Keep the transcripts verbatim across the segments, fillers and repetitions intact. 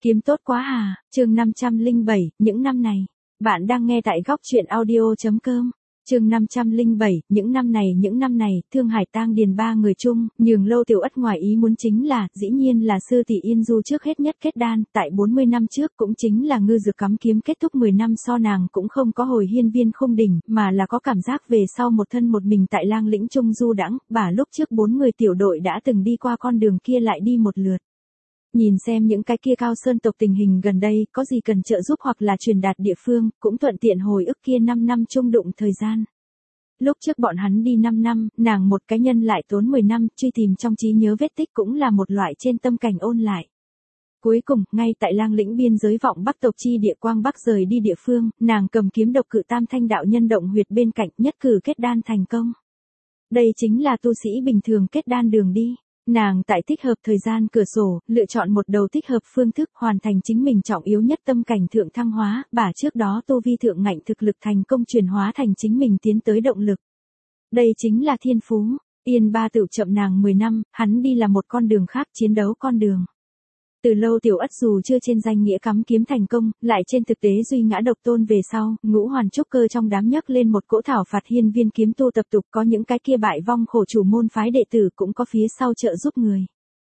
Kiếm tốt quá hà, chương năm trăm lẻ bảy, những năm này. Bạn đang nghe tại góc truyện audio.com. Chương năm trăm lẻ bảy, những năm này những năm này, Thương Hải Tang Điền ba người chung, nhường Lâu Tiểu Ất ngoài ý muốn chính là, dĩ nhiên là sư tỷ Yên Du trước hết nhất kết đan, tại bốn mươi năm trước cũng chính là ngư dược cắm kiếm kết thúc mười năm so nàng cũng không có hồi hiên viên không đỉnh, mà là có cảm giác về sau một thân một mình tại lang lĩnh trung du đãng, bà lúc trước bốn người tiểu đội đã từng đi qua con đường kia lại đi một lượt. Nhìn xem những cái kia cao sơn tộc tình hình gần đây, có gì cần trợ giúp hoặc là truyền đạt địa phương, cũng thuận tiện hồi ức kia năm năm chung đụng thời gian. Lúc trước bọn hắn đi năm năm, nàng một cái nhân lại tốn mười năm, truy tìm trong trí nhớ vết tích cũng là một loại trên tâm cảnh ôn lại. Cuối cùng, ngay tại lang lĩnh biên giới vọng Bắc tộc chi địa Quang Bắc rời đi địa phương, nàng cầm kiếm độc cự tam thanh đạo nhân động huyệt bên cạnh, nhất cử kết đan thành công. Đây chính là tu sĩ bình thường kết đan đường đi. Nàng tại thích hợp thời gian cửa sổ, lựa chọn một đầu thích hợp phương thức hoàn thành chính mình trọng yếu nhất tâm cảnh thượng thăng hóa, bà trước đó tu vi thượng ngạnh thực lực thành công chuyển hóa thành chính mình tiến tới động lực. Đây chính là thiên phú, Yên Ba tự chậm nàng mười năm, hắn đi là một con đường khác chiến đấu con đường. Từ Lâu Tiểu Ất dù chưa trên danh nghĩa cắm kiếm thành công, lại trên thực tế duy ngã độc tôn về sau, ngũ hoàn trúc cơ trong đám nhấc lên một cỗ thảo phạt hiên viên kiếm tu tập tục, có những cái kia bại vong khổ chủ môn phái đệ tử cũng có phía sau trợ giúp người.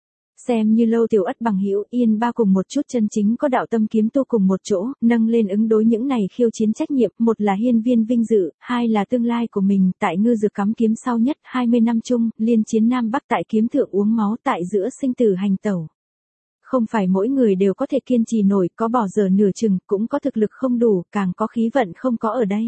Xem như Lâu Tiểu Ất bằng hữu, Yên Ba cùng một chút chân chính có đạo tâm kiếm tu cùng một chỗ, nâng lên ứng đối những này khiêu chiến trách nhiệm, một là hiên viên vinh dự, hai là tương lai của mình, tại ngư dược cắm kiếm sau nhất hai mươi năm chung, liên chiến Nam Bắc tại kiếm thượng uống máu tại giữa sinh tử hành tẩu. Không phải mỗi người đều có thể kiên trì nổi, có bỏ giờ nửa chừng, cũng có thực lực không đủ, càng có khí vận không có ở đây.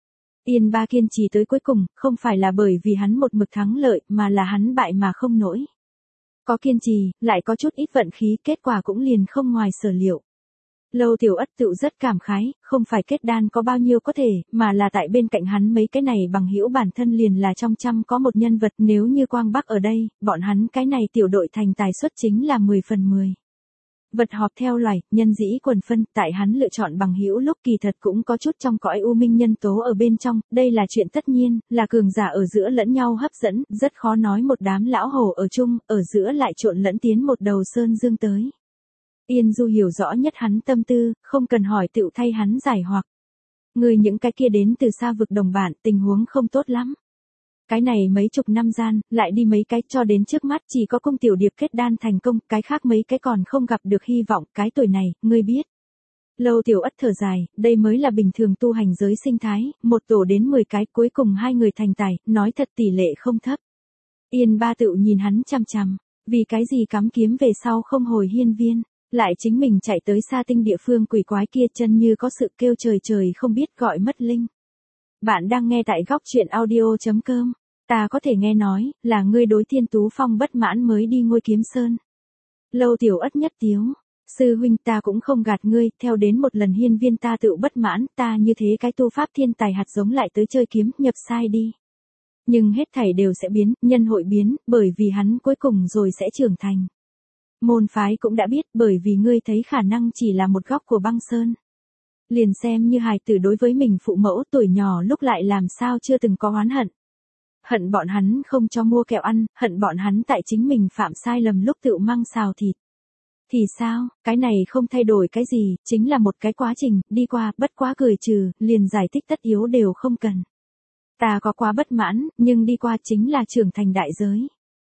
Yên Ba kiên trì tới cuối cùng, không phải là bởi vì hắn một mực thắng lợi, mà là hắn bại mà không nổi. Có kiên trì, lại có chút ít vận khí, kết quả cũng liền không ngoài sở liệu. Lâu Tiểu Ất tự rất cảm khái, không phải kết đan có bao nhiêu có thể, mà là tại bên cạnh hắn mấy cái này bằng hữu bản thân liền là trong trăm có một nhân vật, nếu như Quang Bắc ở đây, bọn hắn cái này tiểu đội thành tài suất chính là mười phần mười. Vật họp theo loài, nhân dĩ quần phân, tại hắn lựa chọn bằng hữu lúc kỳ thật cũng có chút trong cõi u minh nhân tố ở bên trong, đây là chuyện tất nhiên, là cường giả ở giữa lẫn nhau hấp dẫn, rất khó nói một đám lão hồ ở chung, ở giữa lại trộn lẫn tiến một đầu sơn dương tới. Yên Du hiểu rõ nhất hắn tâm tư, không cần hỏi tựu thay hắn giải hoặc. Người những cái kia đến từ xa vực đồng bản, tình huống không tốt lắm. Cái này mấy chục năm gian, lại đi mấy cái cho đến trước mắt chỉ có Cung Tiểu Điệp kết đan thành công, cái khác mấy cái còn không gặp được hy vọng, cái tuổi này, ngươi biết. Lâu Tiểu Ất thở dài, đây mới là bình thường tu hành giới sinh thái, một tổ đến mười cái, cuối cùng hai người thành tài, nói thật tỷ lệ không thấp. Yên Ba tự nhìn hắn chằm chằm, vì cái gì cắm kiếm về sau không hồi hiên viên, lại chính mình chạy tới xa tinh địa phương quỷ quái kia chân như có sự kêu trời trời không biết gọi mất linh. Bạn đang nghe tại góc truyện audio.com. Ta có thể nghe nói, là ngươi đối Thiên Tú Phong bất mãn mới đi Ngôi Kiếm Sơn. Lâu Tiểu Ất nhất tiếu, sư huynh ta cũng không gạt ngươi, theo đến một lần hiên viên ta tự bất mãn, ta như thế cái tu pháp thiên tài hạt giống lại tới chơi kiếm, nhập sai đi. Nhưng hết thảy đều sẽ biến, nhân hội biến, bởi vì hắn cuối cùng rồi sẽ trưởng thành. Môn phái cũng đã biết, bởi vì ngươi thấy khả năng chỉ là một góc của băng sơn. Liền xem như hài tử đối với mình phụ mẫu tuổi nhỏ lúc lại làm sao chưa từng có oán hận. Hận bọn hắn không cho mua kẹo ăn, hận bọn hắn tại chính mình phạm sai lầm lúc tự mang xào thịt. Thì sao, cái này không thay đổi cái gì, chính là một cái quá trình, đi qua, bất quá cười trừ, liền giải thích tất yếu đều không cần. Ta có quá bất mãn, nhưng đi qua chính là trưởng thành đại giới.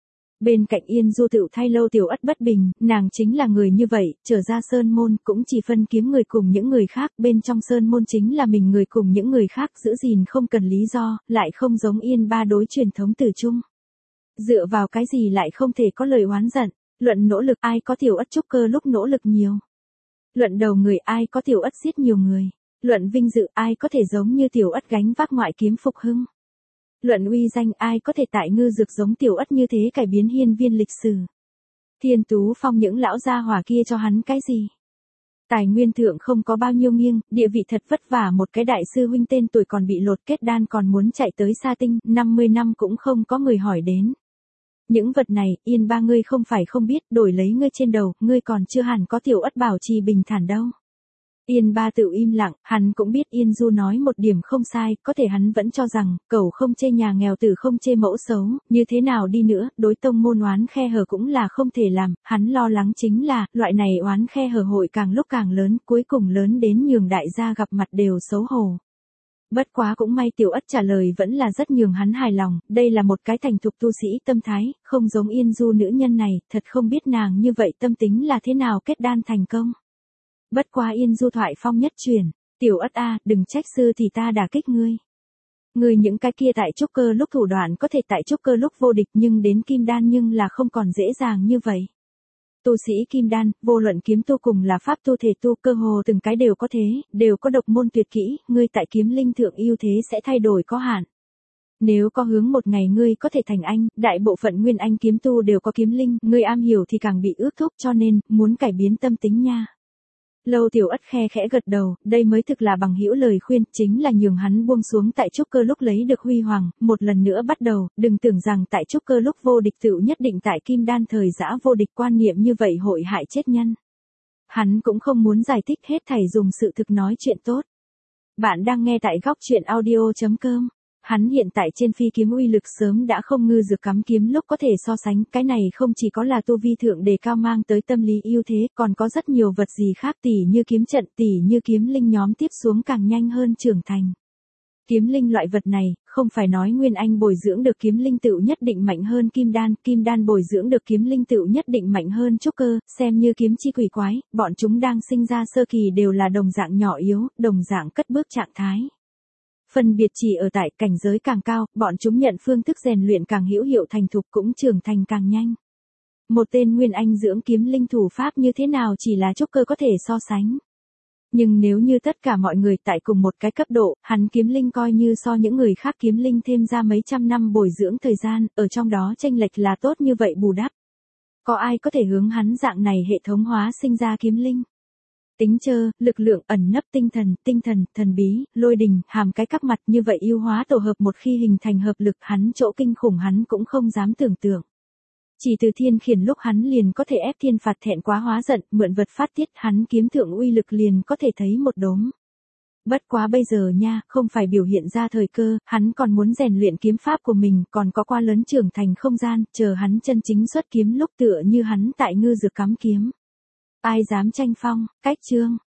Bên cạnh Yên Du tự thay Lâu Tiểu Ất bất bình, nàng chính là người như vậy, trở ra sơn môn cũng chỉ phân kiếm người cùng những người khác, bên trong sơn môn chính là mình người cùng những người khác giữ gìn không cần lý do, lại không giống Yên Ba đối truyền thống tử chung. Dựa vào cái gì lại không thể có lời oán giận, luận nỗ lực ai có Tiểu Ất trúc cơ lúc nỗ lực nhiều. Luận đầu người ai có Tiểu Ất giết nhiều người, luận vinh dự ai có thể giống như Tiểu Ất gánh vác ngoại kiếm phục hưng. Luận uy danh ai có thể tại ngư dược giống Tiểu Ất như thế cải biến hiên viên lịch sử. Thiên Tú Phong những lão gia hỏa kia cho hắn cái gì? Tài nguyên thượng không có bao nhiêu nghiêng, địa vị thật vất vả một cái đại sư huynh tên tuổi còn bị lột kết đan còn muốn chạy tới xa tinh, năm mươi năm cũng không có người hỏi đến. Những vật này, Yên Ba ngươi không phải không biết, đổi lấy ngươi trên đầu, ngươi còn chưa hẳn có Tiểu Ất bảo trì bình thản đâu. Yên Ba tự im lặng, hắn cũng biết Yên Du nói một điểm không sai, có thể hắn vẫn cho rằng, cẩu không chê nhà nghèo tử không chê mẫu xấu, như thế nào đi nữa, đối tông môn oán khe hở cũng là không thể làm, hắn lo lắng chính là, loại này oán khe hở hội càng lúc càng lớn, cuối cùng lớn đến nhường đại gia gặp mặt đều xấu hổ. Bất quá cũng may Tiểu Ất trả lời vẫn là rất nhường hắn hài lòng, đây là một cái thành thục tu sĩ tâm thái, không giống Yên Du nữ nhân này, thật không biết nàng như vậy tâm tính là thế nào kết đan thành công. Bất quá Yên Du thoại phong nhất truyền, Tiểu Ất a, đừng trách sư thì ta đả kích ngươi. Ngươi những cái kia tại trúc cơ lúc thủ đoạn có thể tại trúc cơ lúc vô địch nhưng đến kim đan nhưng là không còn dễ dàng như vậy. Tu sĩ kim đan, vô luận kiếm tu cùng là pháp tu thể tu cơ hồ từng cái đều có thế, đều có độc môn tuyệt kỹ, ngươi tại kiếm linh thượng ưu thế sẽ thay đổi có hạn. Nếu có hướng một ngày ngươi có thể thành anh, đại bộ phận nguyên anh kiếm tu đều có kiếm linh, ngươi am hiểu thì càng bị ước thúc cho nên, muốn cải biến tâm tính nha. Lâu Tiểu Ất khe khẽ gật đầu, đây mới thực là bằng hữu lời khuyên, chính là nhường hắn buông xuống tại trúc cơ lúc lấy được huy hoàng, một lần nữa bắt đầu, đừng tưởng rằng tại trúc cơ lúc vô địch tựu nhất định tại kim đan thời giã vô địch quan niệm như vậy hội hại chết nhân. Hắn cũng không muốn giải thích hết thảy dùng sự thực nói chuyện tốt. Bạn đang nghe tại góc truyện audio chấm com. Hắn hiện tại trên phi kiếm uy lực sớm đã không ngư dược cắm kiếm lúc có thể so sánh, cái này không chỉ có là tu vi thượng đề cao mang tới tâm lý ưu thế, còn có rất nhiều vật gì khác tỉ như kiếm trận, tỉ như kiếm linh nhóm tiếp xuống càng nhanh hơn trưởng thành. Kiếm linh loại vật này, không phải nói nguyên anh bồi dưỡng được kiếm linh tựu nhất định mạnh hơn kim đan, kim đan bồi dưỡng được kiếm linh tựu nhất định mạnh hơn trúc cơ, xem như kiếm chi quỷ quái, bọn chúng đang sinh ra sơ kỳ đều là đồng dạng nhỏ yếu, đồng dạng cất bước trạng thái. Phân biệt chỉ ở tại cảnh giới càng cao, bọn chúng nhận phương thức rèn luyện càng hữu hiệu thành thục cũng trưởng thành càng nhanh. Một tên nguyên anh dưỡng kiếm linh thủ pháp như thế nào chỉ là trúc cơ có thể so sánh. Nhưng nếu như tất cả mọi người tại cùng một cái cấp độ, hắn kiếm linh coi như so những người khác kiếm linh thêm ra mấy trăm năm bồi dưỡng thời gian, ở trong đó chênh lệch là tốt như vậy bù đắp. Có ai có thể hướng hắn dạng này hệ thống hóa sinh ra kiếm linh? Tính chơ, lực lượng ẩn nấp tinh thần, tinh thần, thần bí, lôi đình, hàm cái các mặt như vậy yêu hóa tổ hợp một khi hình thành hợp lực hắn chỗ kinh khủng hắn cũng không dám tưởng tượng. Chỉ từ thiên khiển lúc hắn liền có thể ép thiên phạt thẹn quá hóa giận, mượn vật phát tiết hắn kiếm thượng uy lực liền có thể thấy một đốm. Bất quá bây giờ nha, không phải biểu hiện ra thời cơ, hắn còn muốn rèn luyện kiếm pháp của mình, còn có qua lớn trưởng thành không gian, chờ hắn chân chính xuất kiếm lúc tựa như hắn tại ngư dược cắm kiếm. Ai dám tranh phong, cách chương.